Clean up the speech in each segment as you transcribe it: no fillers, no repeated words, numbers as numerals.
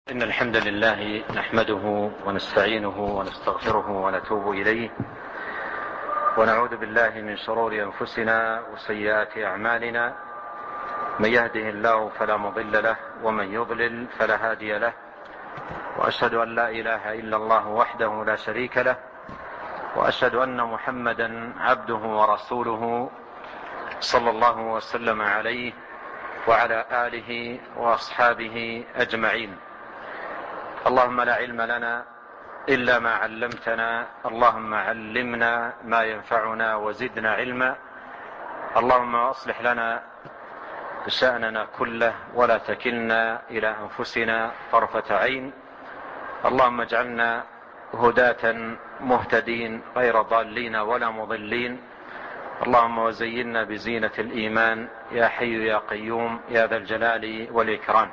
إن الحمد لله نحمده ونستعينه ونستغفره ونتوب إليه ونعوذ بالله من شرور أنفسنا وسيئات أعمالنا. من يهده الله فلا مضل له ومن يضلل فلا هادي له، وأشهد أن لا إله إلا الله وحده لا شريك له، وأشهد أن محمدا عبده ورسوله صلى الله وسلم عليه وعلى آله وأصحابه أجمعين. اللهم لا علم لنا إلا ما علمتنا، اللهم علمنا ما ينفعنا وزدنا علما. اللهم أصلح لنا شأننا كله ولا تكلنا إلى أنفسنا طرفة عين. اللهم اجعلنا هداة مهتدين غير ضالين ولا مضلين. اللهم وزينا بزينة الإيمان يا حي يا قيوم يا ذا الجلال والإكرام.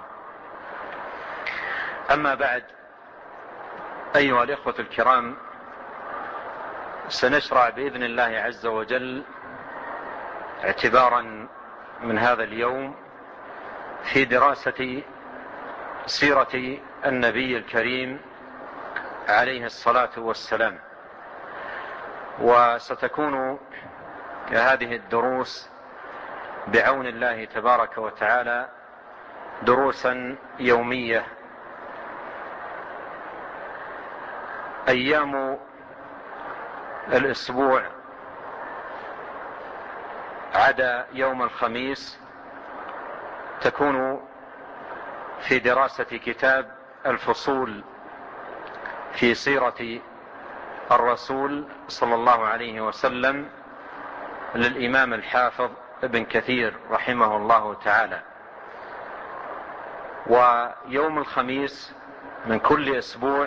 أما بعد، أيها الإخوة الكرام، سنشرع بإذن الله عز وجل اعتبارا من هذا اليوم في دراسة سيرة النبي الكريم عليه الصلاة والسلام. وستكون هذه الدروس بعون الله تبارك وتعالى دروسا يومية. أيام الأسبوع عدا يوم الخميس تكون في دراسة كتاب الفصول في سيرة الرسول صلى الله عليه وسلم للإمام الحافظ ابن كثير رحمه الله تعالى. ويوم الخميس من كل أسبوع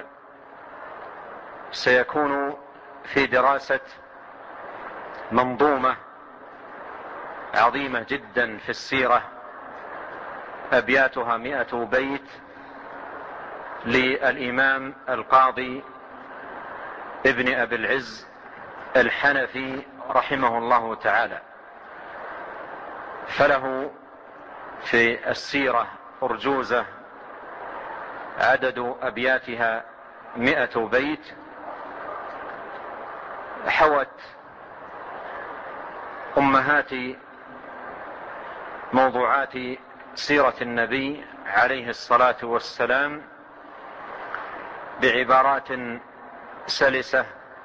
سيكون في دراسة منظومة عظيمة جدا في السيرة، أبياتها 100 بيت، للإمام القاضي ابن أبي العز الحنفي رحمه الله تعالى. فله في السيرة أرجوزة عدد أبياتها 100 بيت، حوت أمهات موضوعات سيرة النبي عليه الصلاة والسلام بعبارات سلسة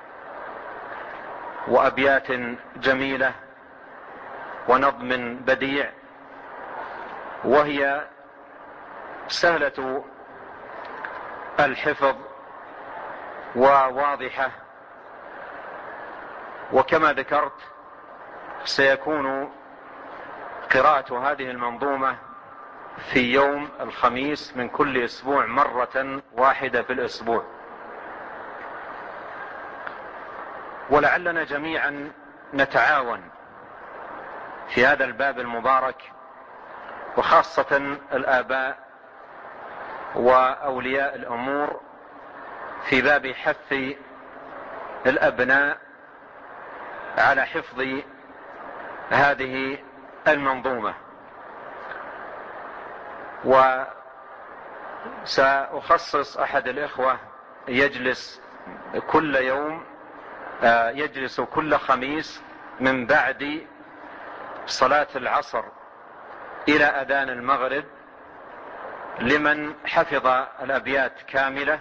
وأبيات جميلة ونظم بديع، وهي سهلة الحفظ وواضحة. وكما ذكرت سيكون قراءة هذه المنظومة في يوم الخميس من كل أسبوع مرة واحدة في الأسبوع. ولعلنا جميعا نتعاون في هذا الباب المبارك، وخاصة الآباء وأولياء الأمور، في باب حث الأبناء على حفظ هذه المنظومة. وسأخصص أحد الإخوة يجلس كل يوم، يجلس كل خميس من بعد صلاة العصر إلى أذان المغرب لمن حفظ الأبيات كاملة،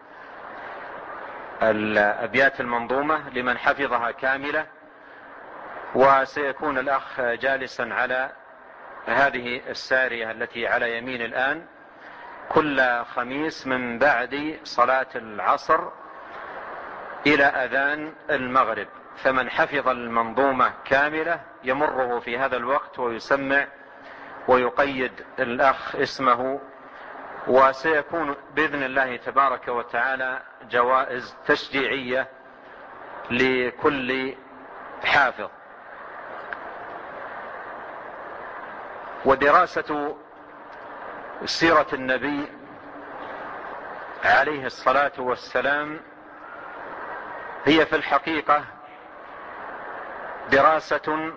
الأبيات المنظومة لمن حفظها كاملة. وسيكون الأخ جالسا على هذه السارية التي على يمين الآن كل خميس من بعد صلاة العصر إلى أذان المغرب. فمن حفظ المنظومة كاملة يمره في هذا الوقت ويسمع ويقيد الأخ اسمه. وسيكون بإذن الله تبارك وتعالى جوائز تشجيعية لكل حافظ. ودراسة سيرة النبي عليه الصلاة والسلام هي في الحقيقة دراسة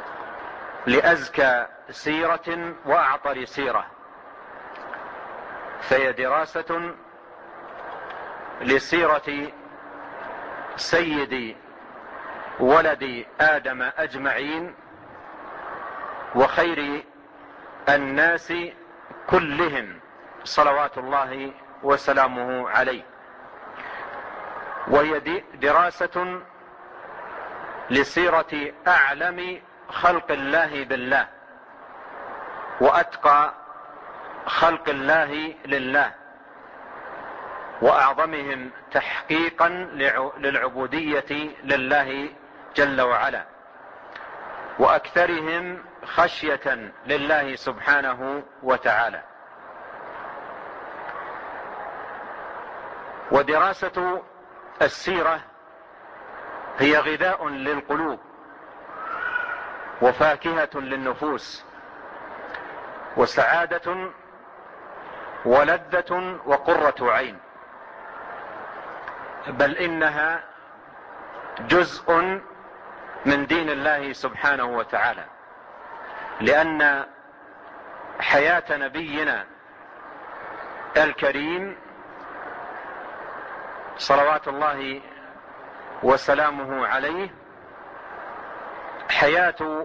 لأزكى سيرة وأعطر سيرة، فهي دراسة لسيرة سيد ولد آدم أجمعين وخير الناس كلهم صلوات الله وسلامه عليه. وهي دراسة لسيرة أعلم خلق الله بالله وأتقى خلق الله لله وأعظمهم تحقيقا للعبودية لله جل وعلا وأكثرهم خشية لله سبحانه وتعالى. ودراسة السيرة هي غذاء للقلوب وفاكهة للنفوس وسعادة ولذة وقرة عين، بل إنها جزء من دين الله سبحانه وتعالى، لأن حياة نبينا الكريم صلوات الله وسلامه عليه حياة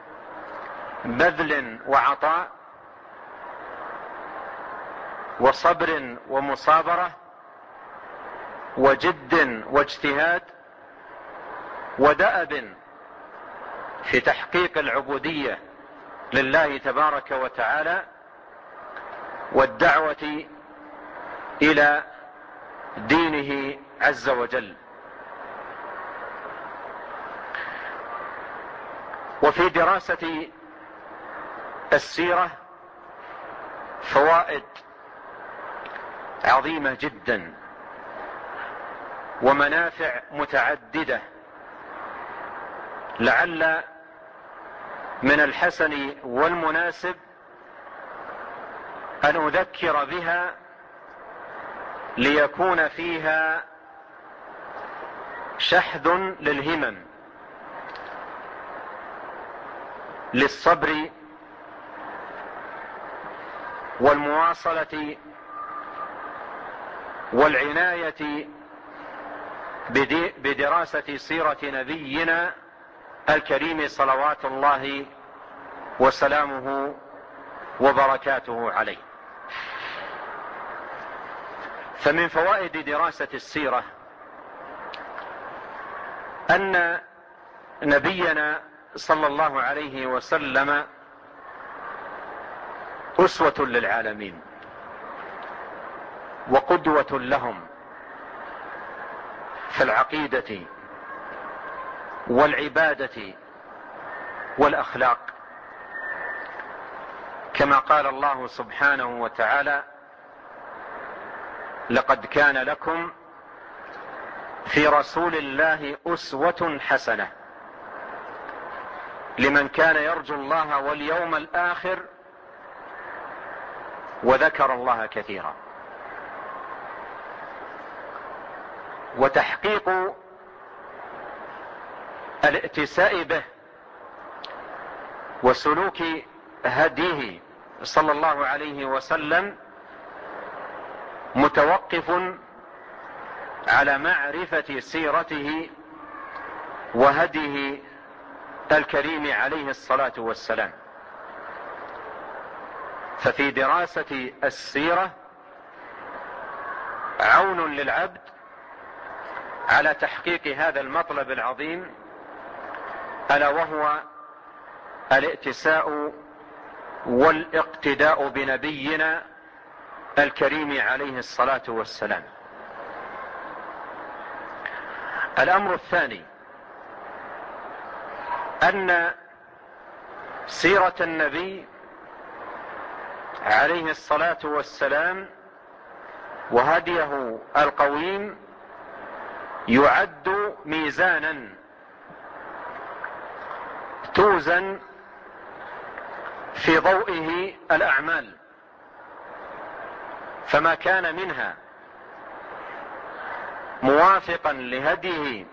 بذل وعطاء وصبر ومصابرة وجد واجتهاد ودأب في تحقيق العبودية لله تبارك وتعالى والدعوة إلى دينه عز وجل. وفي دراسة السيرة فوائد عظيمة جدا ومنافع متعددة، لعل من الحسن والمناسب أن أذكر بها ليكون فيها شحذ للهمم للصبر والمواصلة والعناية بدراسة سيرة نبينا الكريم صلوات الله وسلامه وبركاته عليه. فمن فوائد دراسة السيرة أن نبينا صلى الله عليه وسلم أسوة للعالمين وقدوة لهم في العقيدة والعبادة والأخلاق، كما قال الله سبحانه وتعالى: لقد كان لكم في رسول الله أسوة حسنة لمن كان يرجو الله واليوم الآخر وذكر الله كثيرا. وتحقيق الائتساء به وسلوك هديه صلى الله عليه وسلم متوقف على معرفة سيرته وهديه الكريم عليه الصلاة والسلام. ففي دراسة السيرة عون للعبد على تحقيق هذا المطلب العظيم، ألا وهو الائتساء والاقتداء بنبينا الكريم عليه الصلاة والسلام. الأمر الثاني أن سيرة النبي عليه الصلاة والسلام وهديه القويم يعد ميزانا توزن في ضوئه الأعمال، فما كان منها موافقا لهديه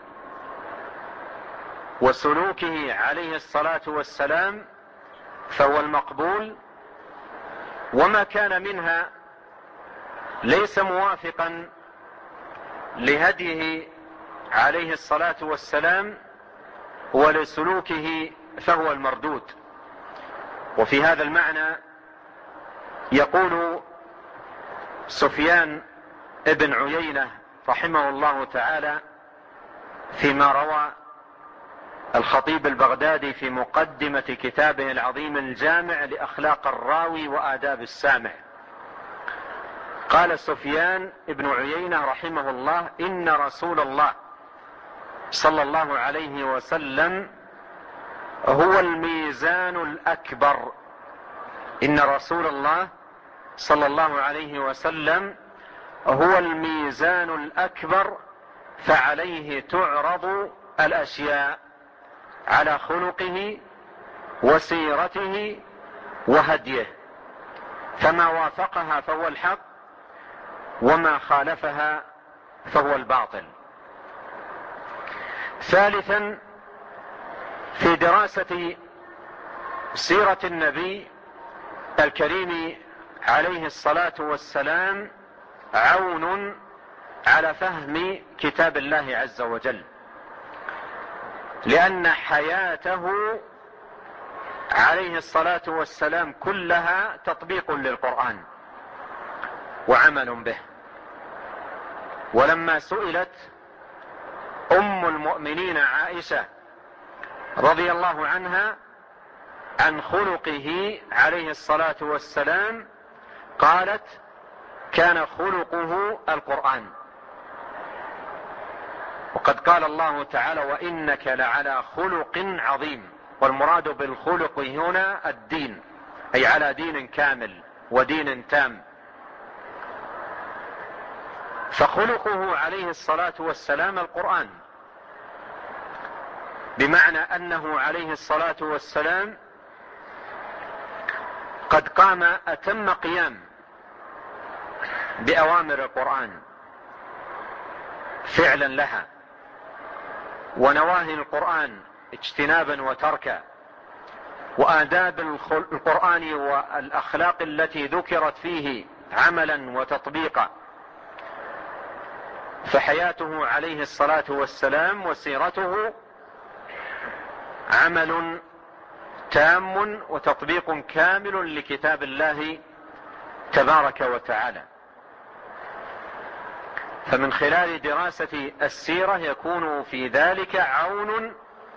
وسلوكه عليه الصلاة والسلام فهو المقبول، وما كان منها ليس موافقا لهديه عليه الصلاة والسلام ولسلوكه فهو المردود. وفي هذا المعنى يقول سفيان ابن عيينة رحمه الله تعالى فيما روى الخطيب البغدادي في مقدمة كتابه العظيم الجامع لأخلاق الراوي وآداب السامع، قال سفيان ابن عيينة رحمه الله: إن رسول الله صلى الله عليه وسلم هو الميزان الأكبر. إن رسول الله صلى الله عليه وسلم هو الميزان الأكبر، فعليه تعرض الأشياء، على خلقه وسيرته وهديه، فما وافقها فهو الحق، وما خالفها فهو الباطل. ثالثا، في دراسة سيرة النبي الكريم عليه الصلاة والسلام عون على فهم كتاب الله عز وجل، لأن حياته عليه الصلاة والسلام كلها تطبيق للقرآن وعمل به. ولما سئلت أم المؤمنين عائشة رضي الله عنها عن خلقه عليه الصلاة والسلام قالت: كان خلقه القرآن. وقد قال الله تعالى: وإنك لعلى خلق عظيم. والمراد بالخلق هنا الدين، أي على دين كامل ودين تام. فخلقه عليه الصلاة والسلام القرآن، بمعنى أنه عليه الصلاة والسلام قد قام أتم قيام بأوامر القرآن فعلا لها، ونواهي القرآن اجتنابا وتركا، وآداب القرآن والأخلاق التي ذكرت فيه عملا وتطبيقا. فحياته عليه الصلاة والسلام وسيرته عمل تام وتطبيق كامل لكتاب الله تبارك وتعالى. فمن خلال دراسة السيرة يكون في ذلك عون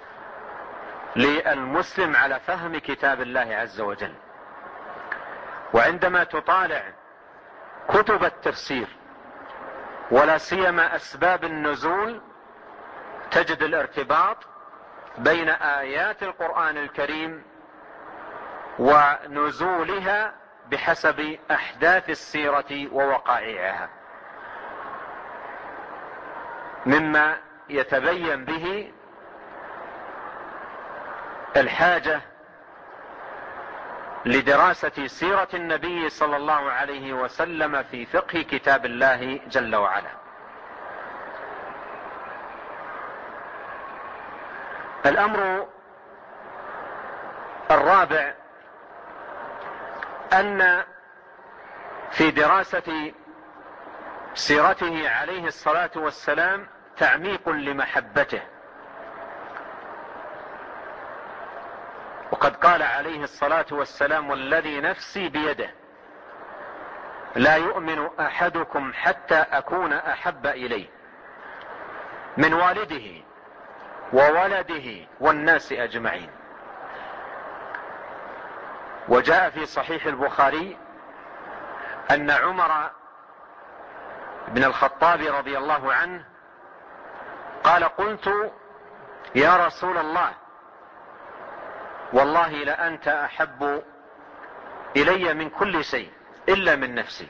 للمسلم على فهم كتاب الله عز وجل. وعندما تطالع كتب التفسير ولا سيما أسباب النزول تجد الارتباط بين آيات القرآن الكريم ونزولها بحسب أحداث السيرة ووقائعها، مما يتبين به الحاجة لدراسة سيرة النبي صلى الله عليه وسلم في فقه كتاب الله جل وعلا. الأمر الرابع أن في دراسة سيرته عليه الصلاة والسلام تعميق لمحبته. وقد قال عليه الصلاة والسلام: والذي نفسي بيده لا يؤمن أحدكم حتى أكون أحب إليه من والده وولده والناس أجمعين. وجاء في صحيح البخاري أن عمر بن الخطاب رضي الله عنه قال: قلت يا رسول الله والله لأنت أحب إلي من كل شيء إلا من نفسي.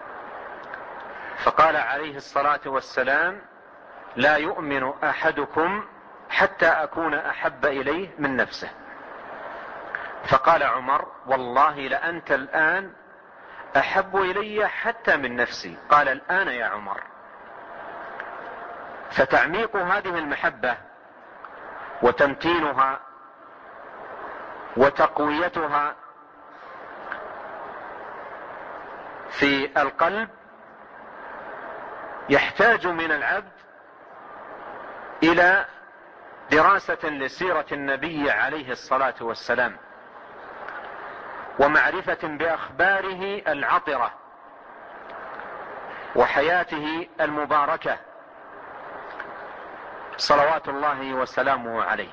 فقال عليه الصلاة والسلام: لا يؤمن أحدكم حتى أكون أحب إليه من نفسه. فقال عمر: والله لأنت الآن أحب إلي حتى من نفسي. قال: الآن يا عمر. فتعميق هذه المحبة وتمتينها وتقويتها في القلب يحتاج من العبد إلى دراسة لسيرة النبي عليه الصلاة والسلام، ومعرفة بأخباره العطرة وحياته المباركة صلوات الله وسلامه عليه.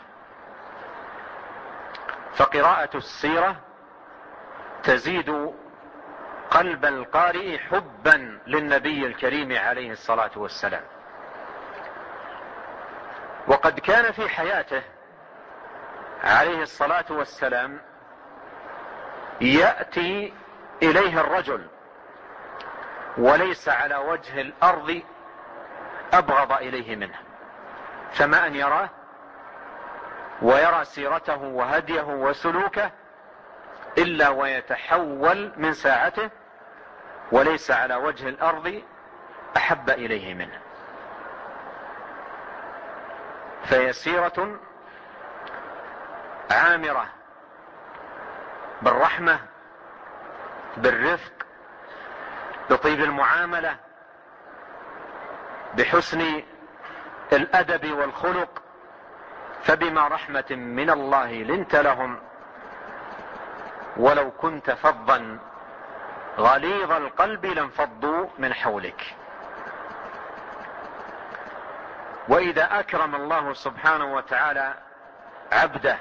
فقراءة السيرة تزيد قلب القارئ حبا للنبي الكريم عليه الصلاة والسلام. وقد كان في حياته عليه الصلاة والسلام يأتي إليه الرجل وليس على وجه الأرض أبغض إليه منه، فما أن يراه ويرى سيرته وهديه وسلوكه إلا ويتحول من ساعته، وليس على وجه الأرض أحب إليه منه. فهي سيرة عامرة بالرحمة، بالرفق، بطيب المعاملة، بحسن الأدب والخلق. فبما رحمة من الله لنت لهم ولو كنت فظا غليظ القلب لانفضوا من حولك. وإذا أكرم الله سبحانه وتعالى عبده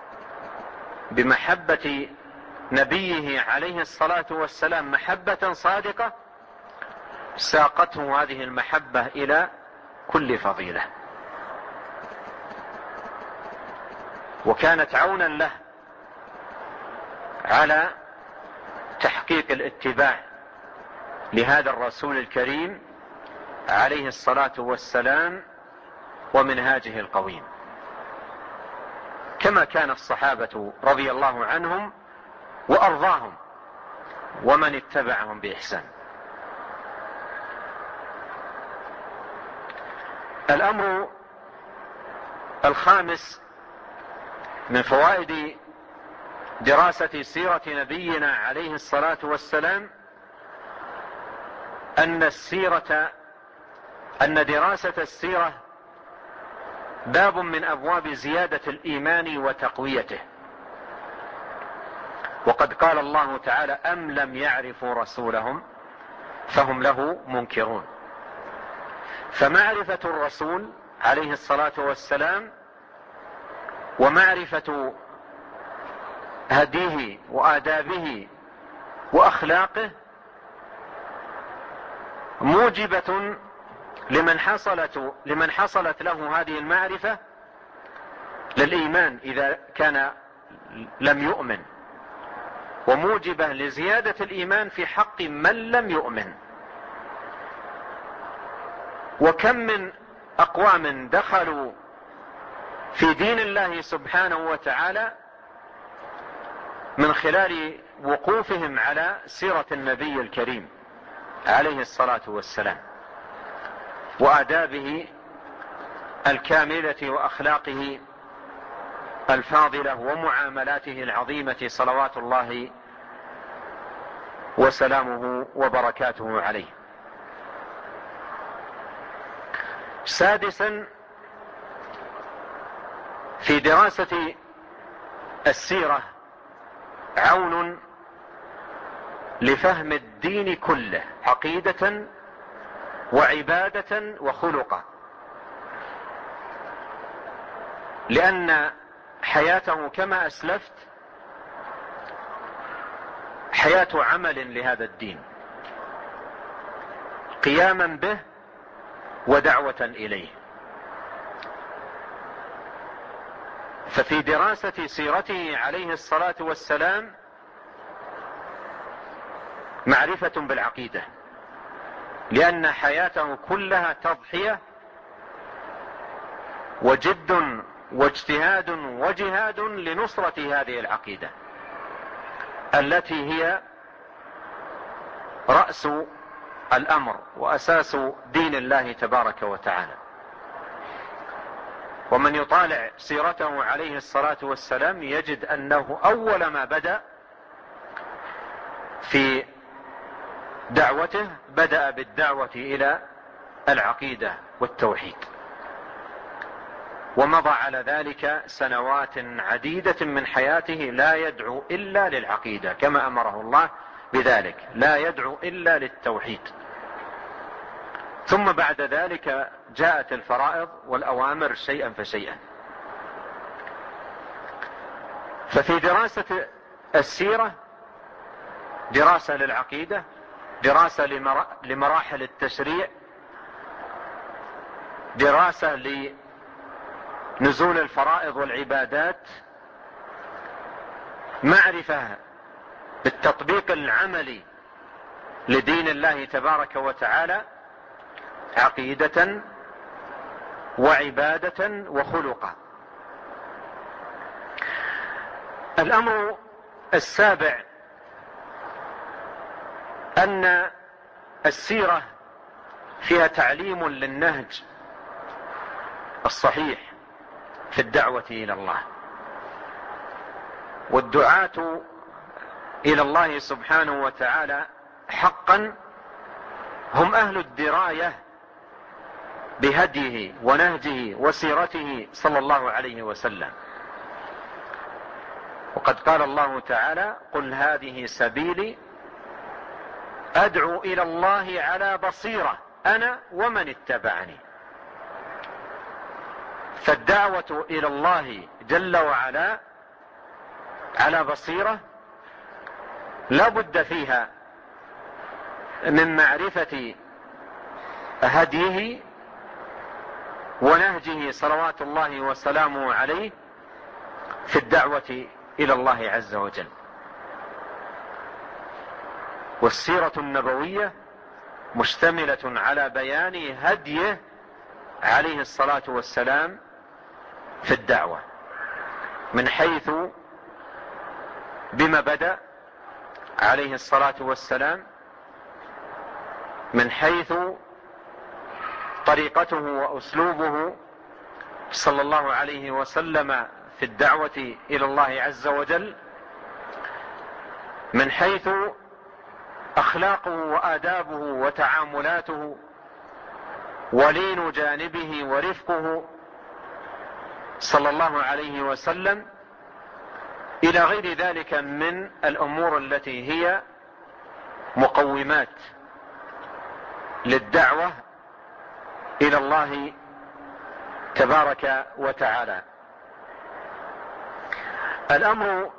بمحبة نبيه عليه الصلاة والسلام محبة صادقة، ساقته هذه المحبة إلى كل فضيلة، وكانت عونا له على تحقيق الاتباع لهذا الرسول الكريم عليه الصلاة والسلام ومنهاجه القويم، كما كان الصحابة رضي الله عنهم وأرضاهم ومن اتبعهم بإحسان. الأمر الخامس من فوائد دراسة سيرة نبينا عليه الصلاة والسلام أن دراسة السيرة باب من أبواب زيادة الإيمان وتقويته. وقد قال الله تعالى: أم لم يعرفوا رسولهم فهم له منكرون. فمعرفة الرسول عليه الصلاة والسلام ومعرفة هديه وآدابه وأخلاقه موجبة لمن حصلت له هذه المعرفة للإيمان إذا كان لم يؤمن، وموجبة لزيادة الإيمان في حق من لم يؤمن. وكم من أقوام دخلوا في دين الله سبحانه وتعالى من خلال وقوفهم على سيرة النبي الكريم عليه الصلاة والسلام وآدابه الكاملة وأخلاقه الفاضلة ومعاملاته العظيمة صلوات الله وسلامه وبركاته عليه. سادسا، في دراسة السيرة عون لفهم الدين كله عقيدة وعبادة وخلقا، لأن حياته كما أسلفت حياة عمل لهذا الدين، قياما به ودعوة إليه. ففي دراسة سيرته عليه الصلاة والسلام معرفة بالعقيدة، لأن حياته كلها تضحية وجد واجتهاد وجهاد لنصرة هذه العقيدة التي هي رأس الأمر وأساس دين الله تبارك وتعالى. ومن يطالع سيرته عليه الصلاة والسلام يجد أنه أول ما بدأ في دعوته بدأ بالدعوة إلى العقيدة والتوحيد، ومضى على ذلك سنوات عديدة من حياته لا يدعو إلا للعقيدة كما أمره الله بذلك، لا يدعو إلا للتوحيد. ثم بعد ذلك جاءت الفرائض والأوامر شيئا فشيئا. ففي دراسة السيرة دراسة للعقيدة، دراسة لمراحل التشريع، دراسة لنزول الفرائض والعبادات، معرفة بالتطبيق العملي لدين الله تبارك وتعالى، عقيدة وعبادة وخلقا. الأمر السابع أن السيرة فيها تعليم للنهج الصحيح في الدعوة إلى الله، والدعاة إلى الله سبحانه وتعالى حقا هم أهل الدراية بهديه ونهجه وسيرته صلى الله عليه وسلم. وقد قال الله تعالى: قل هذه سبيلي أدعو إلى الله على بصيرة أنا ومن اتبعني. فالدعوة إلى الله جل وعلا على بصيرة لا بد فيها من معرفة هديه ونهجه صلوات الله وسلامه عليه في الدعوة إلى الله عز وجل. والسيرة النبوية مشتملة على بيان هديه عليه الصلاة والسلام في الدعوة، من حيث بما بدأ عليه الصلاة والسلام، من حيث طريقته وأسلوبه صلى الله عليه وسلم في الدعوة إلى الله عز وجل، من حيث أخلاقه وآدابه وتعاملاته ولين جانبه ورفقه صلى الله عليه وسلم، إلى غير ذلك من الأمور التي هي مقومات للدعوة إلى الله تبارك وتعالى. الأمر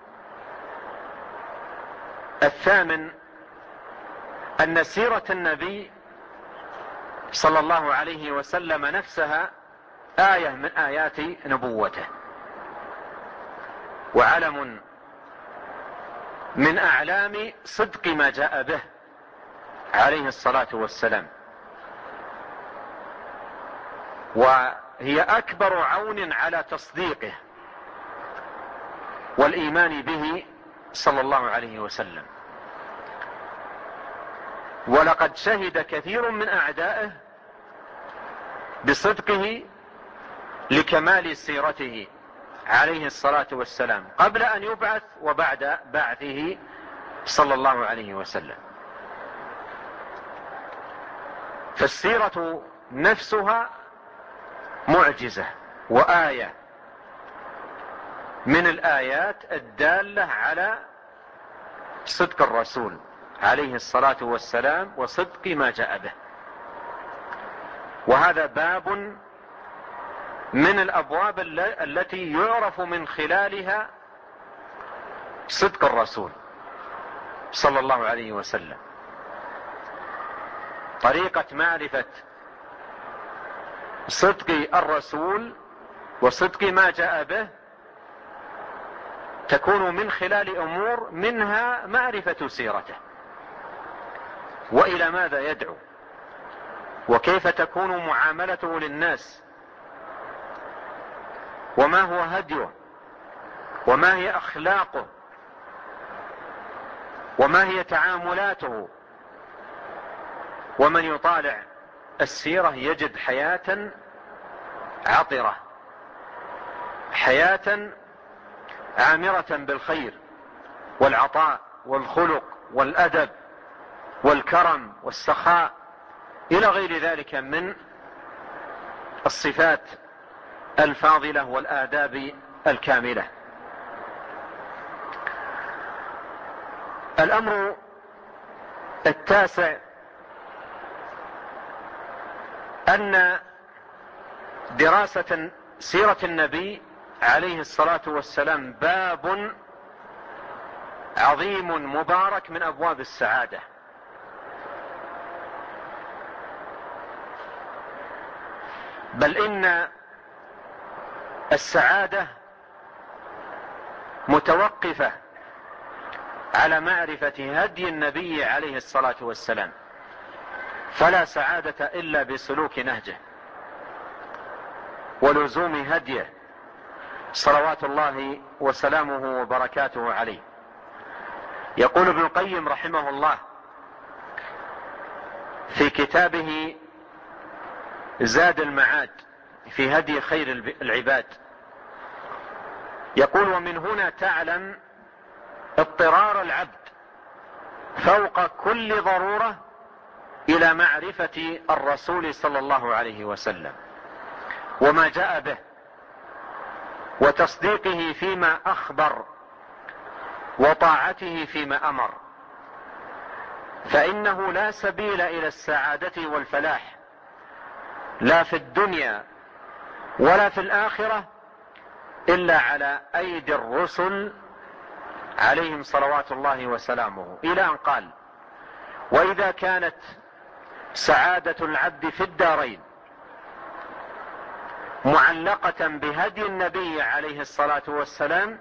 الثامن أن سيرة النبي صلى الله عليه وسلم نفسها آية من آيات نبوته، وعلم من أعلام صدق ما جاء به عليه الصلاة والسلام، وهي أكبر عون على تصديقه والإيمان به صلى الله عليه وسلم. ولقد شهد كثير من أعدائه بصدقه لكمال سيرته عليه الصلاة والسلام قبل أن يبعث وبعد بعثه صلى الله عليه وسلم. فالسيرة نفسها معجزة وآية من الآيات الدالة على صدق الرسول عليه الصلاة والسلام وصدق ما جاء به. وهذا باب من الأبواب التي يعرف من خلالها صدق الرسول صلى الله عليه وسلم. طريقة معرفة صدق الرسول وصدق ما جاء به تكون من خلال أمور، منها معرفة سيرته وإلى ماذا يدعو، وكيف تكون معاملته للناس، وما هو هديه، وما هي أخلاقه، وما هي تعاملاته. ومن يطالع السيرة يجد حياة عطرة، حياة عامرة بالخير والعطاء والخلق والأدب والكرم والسخاء إلى غير ذلك من الصفات الفاضلة والآداب الكاملة. الأمر التاسع أن دراسة سيرة النبي عليه الصلاة والسلام باب عظيم مبارك من أبواب السعادة، بل إن السعادة متوقفة على معرفة هدي النبي عليه الصلاة والسلام، فلا سعادة إلا بسلوك نهجه ولزوم هديه صلوات الله وسلامه وبركاته عليه. يقول ابن القيم رحمه الله في كتابه زاد المعاد في هدي خير العباد، يقول: ومن هنا تعلم اضطرار العبد فوق كل ضرورة إلى معرفة الرسول صلى الله عليه وسلم وما جاء به، وتصديقه فيما أخبر، وطاعته فيما أمر، فإنه لا سبيل إلى السعادة والفلاح لا في الدنيا ولا في الآخرة إلا على أيدي الرسل عليهم صلوات الله وسلامه، إلى أن قال: وإذا كانت سعادة العبد في الدارين معلقة بهدي النبي عليه الصلاة والسلام،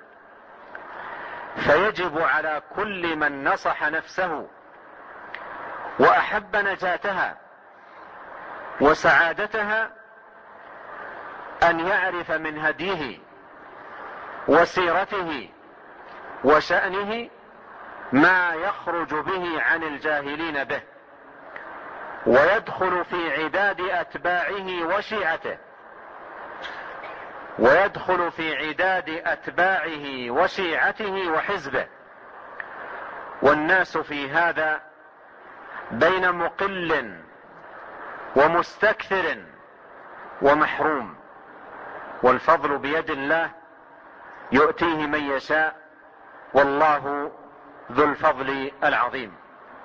فيجب على كل من نصح نفسه وأحب نجاتها وسعادتها أن يعرف من هديه وسيرته وشأنه ما يخرج به عن الجاهلين به، ويدخل في عداد أتباعه وشيعته، ويدخل في عداد أتباعه وشيعته وحزبه، والناس في هذا بين مقل ومستكثر ومحروم، والفضل بيد الله يؤتيه من يشاء، والله ذو الفضل العظيم.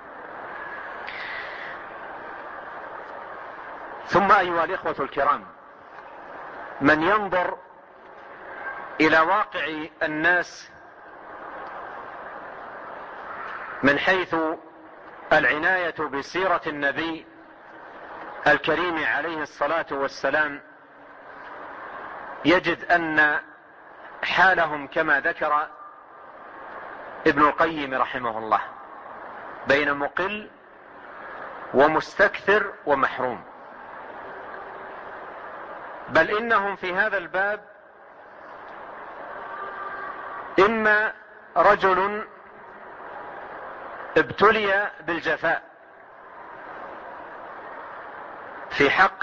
ثم أيها الإخوة الكرام، من ينظر إلى واقع الناس من حيث العناية بسيرة النبي الكريم عليه الصلاة والسلام، يجد أن حالهم كما ذكر ابن القيم رحمه الله بين مقل ومستكثر ومحروم، بل إنهم في هذا الباب إما رجل ابتلي بالجفاء في حق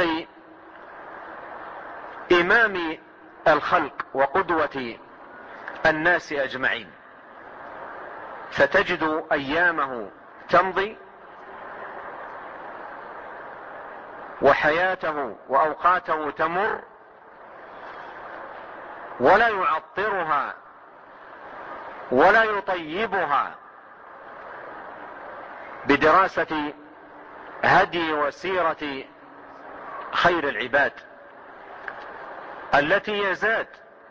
إمام الخلق وقدوة الناس أجمعين، فتجد أيامه تمضي وحياته وأوقاته تمر ولا يعطرها ولا يطيبها بدراسة هدي وسيرة خير العباد التي يزاد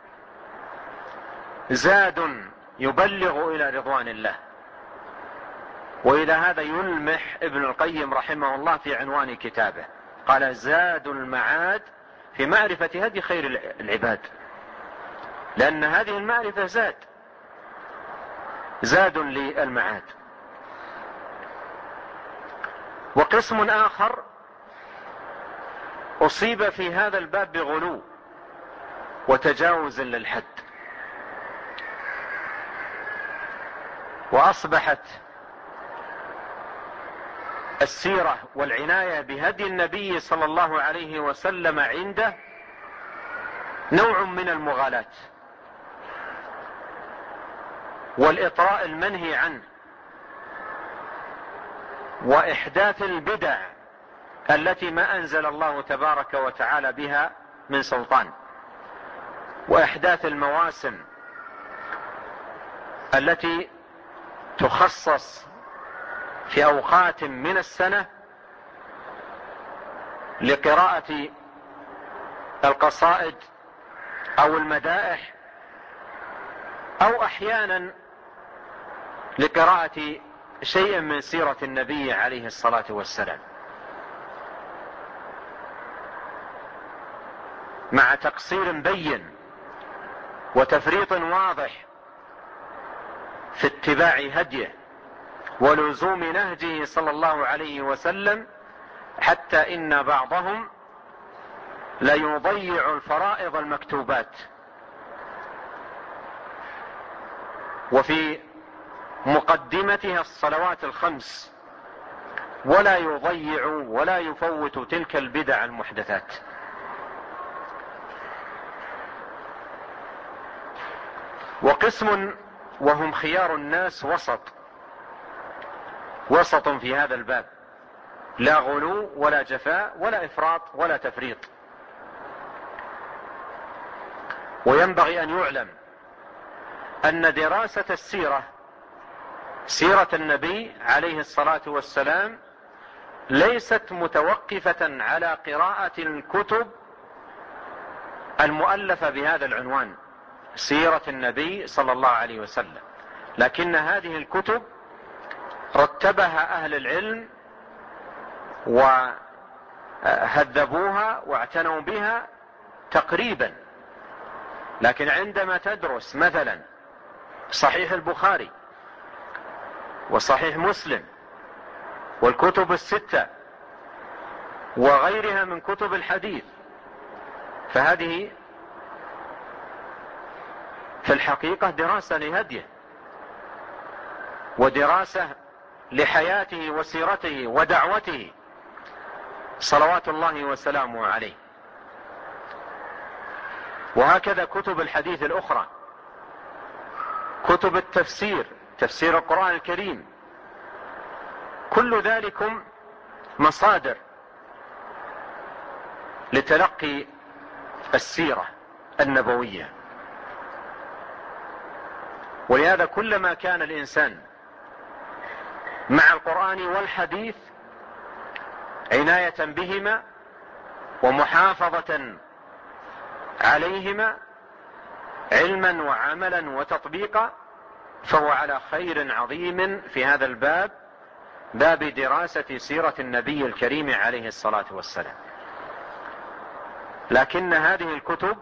زاد يبلغ إلى رضوان الله. وإلى هذا يلمح ابن القيم رحمه الله في عنوان كتابه، قال: زاد المعاد في معرفة هدي خير العباد، لأن هذه المعرفة زاد للمعاد. وقسم آخر أصيب في هذا الباب بغلو وتجاوز للحد، وأصبحت السيرة والعناية بهدي النبي صلى الله عليه وسلم عنده نوع من المغالاة والإطراء المنهي عنه وإحداث البدع التي ما أنزل الله تبارك وتعالى بها من سلطان، وإحداث المواسم التي تخصص في أوقات من السنة لقراءة القصائد أو المدائح، أو أحيانا لقراءة شيء من سيرة النبي عليه الصلاة والسلام، مع تقصير بين وتفريط واضح في اتباع هديه ولزوم نهجه صلى الله عليه وسلم، حتى إن بعضهم ليضيع الفرائض المكتوبات، وفي مقدمتها الصلوات الخمس، ولا يضيع ولا يفوت تلك البدع المحدثات. وقسم وهم خيار الناس وسط في هذا الباب، لا غلو ولا جفاء ولا إفراط ولا تفريط. وينبغي أن يعلم أن دراسة السيرة، سيرة النبي عليه الصلاة والسلام، ليست متوقفة على قراءة الكتب المؤلفة بهذا العنوان، سيرة النبي صلى الله عليه وسلم، لكن هذه الكتب رتبها أهل العلم وهذبوها واعتنوا بها تقريبا. لكن عندما تدرس مثلا صحيح البخاري وصحيح مسلم والكتب الستة وغيرها من كتب الحديث، فهذه في الحقيقة دراسة لهديه ودراسة لحياته وسيرته ودعوته صلوات الله وسلامه عليه. وهكذا كتب الحديث الأخرى، كتب التفسير، تفسير القرآن الكريم، كل ذلكم مصادر لتلقي السيرة النبوية. ولهذا كلما كان الإنسان مع القرآن والحديث عناية بهما ومحافظة عليهما علما وعملا وتطبيقا، فهو على خير عظيم في هذا الباب، باب دراسة سيرة النبي الكريم عليه الصلاة والسلام. لكن هذه الكتب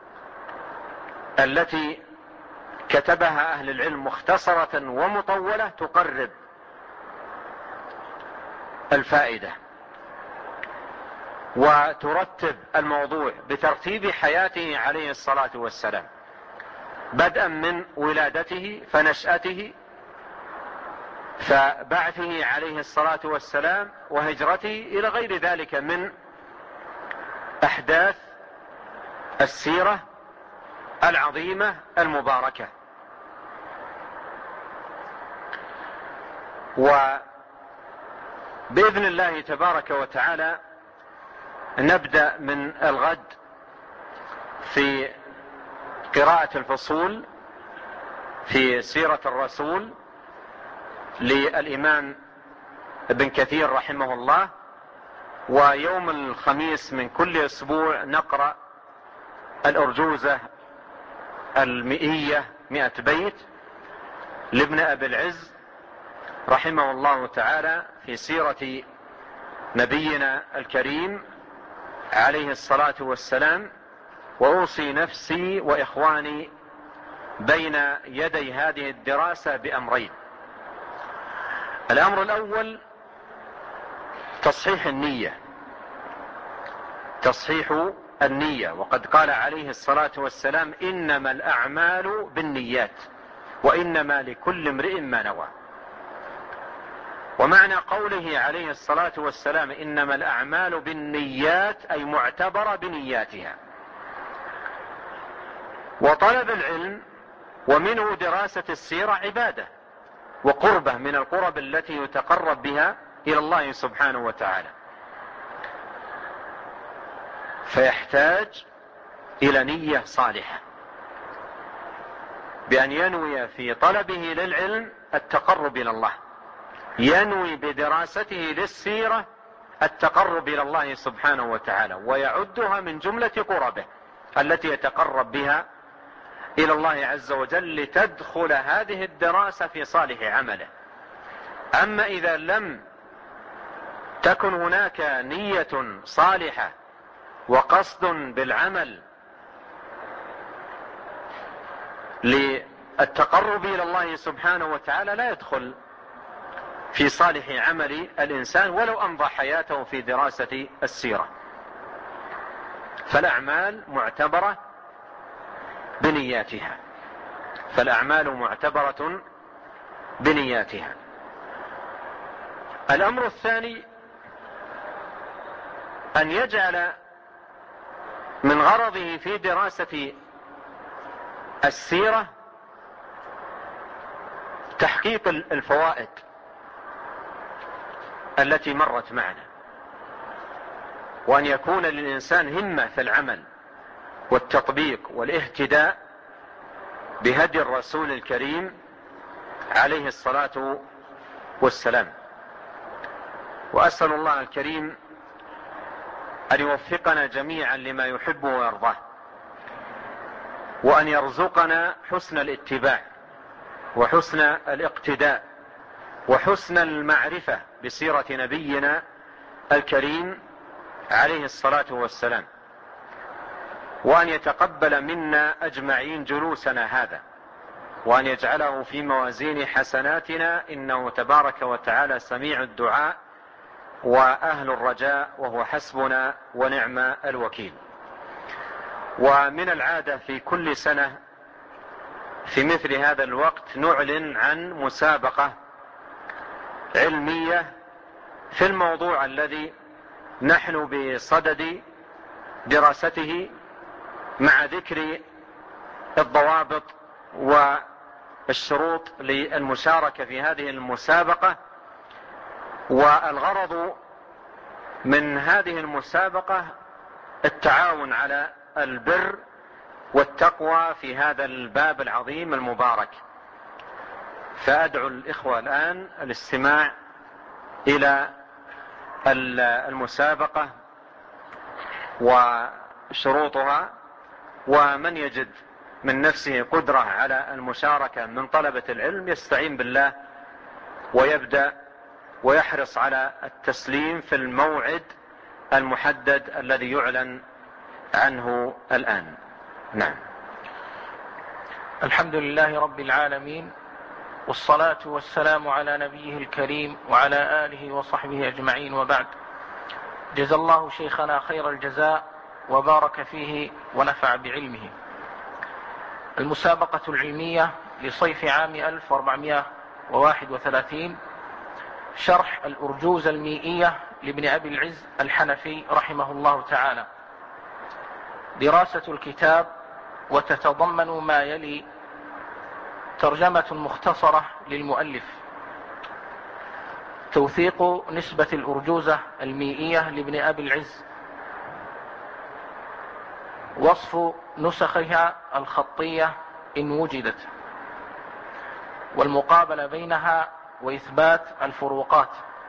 التي كتبها أهل العلم مختصرة ومطولة تقرب الفائدة وترتب الموضوع بترتيب حياته عليه الصلاة والسلام، بدءا من ولادته فنشأته فبعثه عليه الصلاة والسلام وهجرته إلى غير ذلك من أحداث السيرة العظيمة المباركة. وبإذن الله تبارك وتعالى نبدأ من الغد في قراءة الفصول في سيرة الرسول للإمام ابن كثير رحمه الله. ويوم الخميس من كل أسبوع نقرأ الأرجوزة المئية 100 بيت لابن أبي العز رحمه الله تعالى في سيرة نبينا الكريم عليه الصلاة والسلام. وأوصي نفسي وإخواني بين يدي هذه الدراسة بأمرين. الأمر الأول تصحيح النية، تصحيح النية. وقد قال عليه الصلاة والسلام إنما الأعمال بالنيات وإنما لكل امرئ ما نوى. ومعنى قوله عليه الصلاة والسلام إنما الأعمال بالنيات أي معتبرة بنياتها. وطلب العلم ومنه دراسة السيرة عبادة وقربة من القرب التي يتقرب بها إلى الله سبحانه وتعالى. فيحتاج إلى نية صالحة، بأن ينوي في طلبه للعلم التقرب إلى الله، ينوي بدراسته للسيرة التقرب إلى الله سبحانه وتعالى، ويعدها من جملة قربه التي يتقرب بها إلى الله عز وجل، لتدخل هذه الدراسة في صالح عمله. أما إذا لم تكن هناك نية صالحة وقصد بالعمل للتقرب إلى الله سبحانه وتعالى، لا يدخل في صالح عمل الإنسان ولو أمضى حياته في دراسة السيرة. فالأعمال معتبرة بنياتها، الأمر الثاني أن يجعل من غرضه في دراسة السيرة تحقيق الفوائد التي مرت معنا، وأن يكون للإنسان همة في العمل والتطبيق والاهتداء بهدي الرسول الكريم عليه الصلاة والسلام. وأسأل الله الكريم أن يوفقنا جميعا لما يحبه ويرضاه، وأن يرزقنا حسن الاتباع وحسن الاقتداء وحسن المعرفة بسيرة نبينا الكريم عليه الصلاة والسلام، وأن يتقبل منا أجمعين جلوسنا هذا، وأن يجعله في موازين حسناتنا، إنه تبارك وتعالى سميع الدعاء وأهل الرجاء، وهو حسبنا ونعم الوكيل. ومن العادة في كل سنة في مثل هذا الوقت نعلن عن مسابقة علمية في الموضوع الذي نحن بصدد دراسته، مع ذكر الضوابط والشروط للمشاركة في هذه المسابقة. والغرض من هذه المسابقة التعاون على البر والتقوى في هذا الباب العظيم المبارك. فأدعو الإخوة الآن الاستماع إلى المسابقة وشروطها، ومن يجد من نفسه قدرة على المشاركة من طلبة العلم يستعين بالله ويبدأ ويحرص على التسليم في الموعد المحدد الذي يعلن عنه الآن. نعم. الحمد لله رب العالمين، والصلاة والسلام على نبيه الكريم وعلى آله وصحبه أجمعين، وبعد. جزا الله شيخنا خير الجزاء وبارك فيه ونفع بعلمه. المسابقة العلمية لصيف عام 1431، شرح الأرجوزة الميئية لابن أبي العز الحنفي رحمه الله تعالى. دراسة الكتاب، وتتضمن ما يلي: ترجمة مختصرة للمؤلف، توثيق نسبة الأرجوزة الميئية لابن أبي العز، وصف نسخها الخطية إن وجدت، والمقابلة بينها وإثبات الفروقات.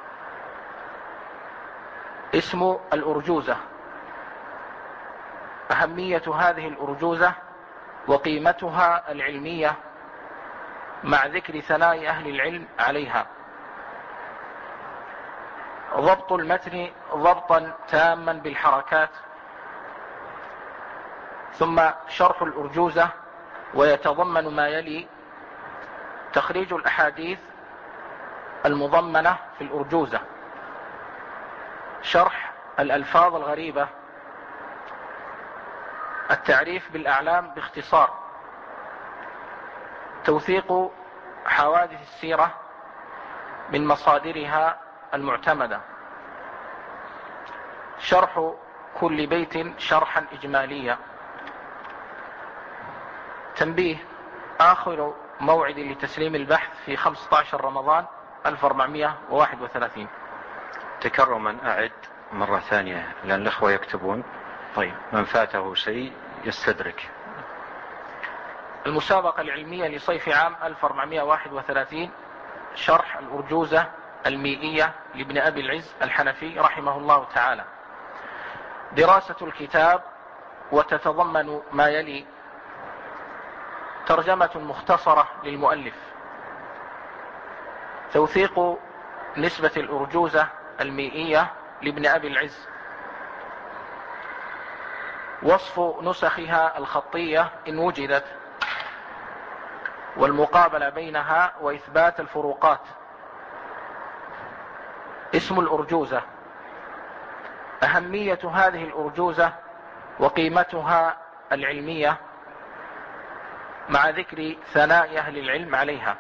اسم الأرجوزة، أهمية هذه الأرجوزة وقيمتها العلمية مع ذكر ثناء أهل العلم عليها. ضبط المتن ضبطا تاما بالحركات. ثم شرح الأرجوزة، ويتضمن ما يلي: تخريج الأحاديث المضمنة في الأرجوزة، شرح الألفاظ الغريبة، التعريف بالأعلام باختصار، توثيق حوادث السيرة من مصادرها المعتمدة، شرح كل بيت شرحا إجماليا. تنبيه: آخر موعد لتسليم البحث في 15 رمضان 1431. تكرما أعد مرة ثانية لأن الأخوة يكتبون. طيب، من فاته شيء يستدرك. المسابقة العلمية لصيف عام 1431، شرح الأرجوزة الميئية لابن أبي العز الحنفي رحمه الله تعالى. دراسة الكتاب، وتتضمن ما يلي: ترجمة مختصرة للمؤلف، توثيق نسبة الأرجوزة الميئية لابن أبي العز، وصف نسخها الخطية إن وجدت، والمقابلة بينها، وإثبات الفروقات. اسم الأرجوزة، أهمية هذه الأرجوزة وقيمتها العلمية مع ذكر ثناء أهل العلم عليها.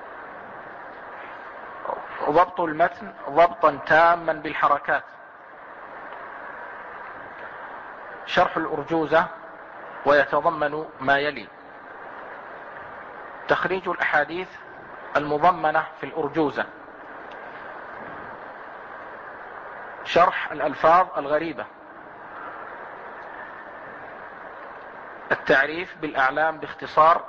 ضبط المتن ضبطا تاما بالحركات. شرح الأرجوزة، ويتضمن ما يلي: تخريج الأحاديث المضمنة في الأرجوزة، شرح الألفاظ الغريبة، التعريف بالأعلام باختصار،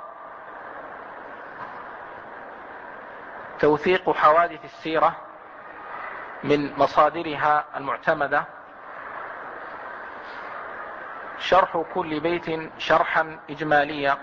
توثيق حوادث السيرة من مصادرها المعتمدة، شرح كل بيت شرحا إجماليا.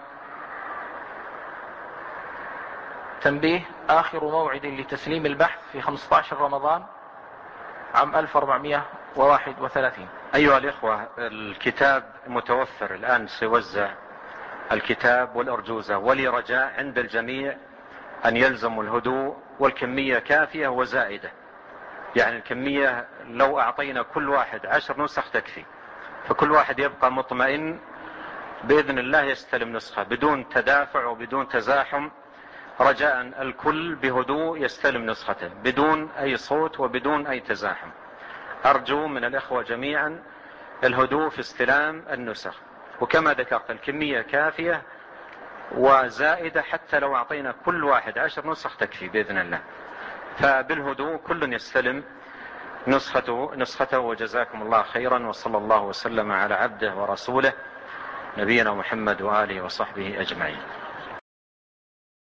تنبيه: آخر موعد لتسليم البحث في 15 رمضان عام 1431. أيها الإخوة، الكتاب متوفر الآن، سيوزع الكتاب والأرجوزة، ولي رجاء عند الجميع أن يلزموا الهدوء، والكمية كافية وزائدة. يعني الكمية لو أعطينا كل واحد 10 نسخ تكفي، فكل واحد يبقى مطمئن بإذن الله يستلم نسخة بدون تدافع وبدون تزاحم. رجاء الكل بهدوء يستلم نسخته بدون أي صوت وبدون أي تزاحم. أرجو من الإخوة جميعا الهدوء في استلام النسخ. وكما ذكرت الكمية كافية وزائدة، حتى لو أعطينا كل واحد 10 نسخ تكفي بإذن الله. فبالهدوء كل يستلم نسخته. وجزاكم الله خيرا، وصلى الله وسلم على عبده ورسوله نبينا محمد وآله وصحبه أجمعين.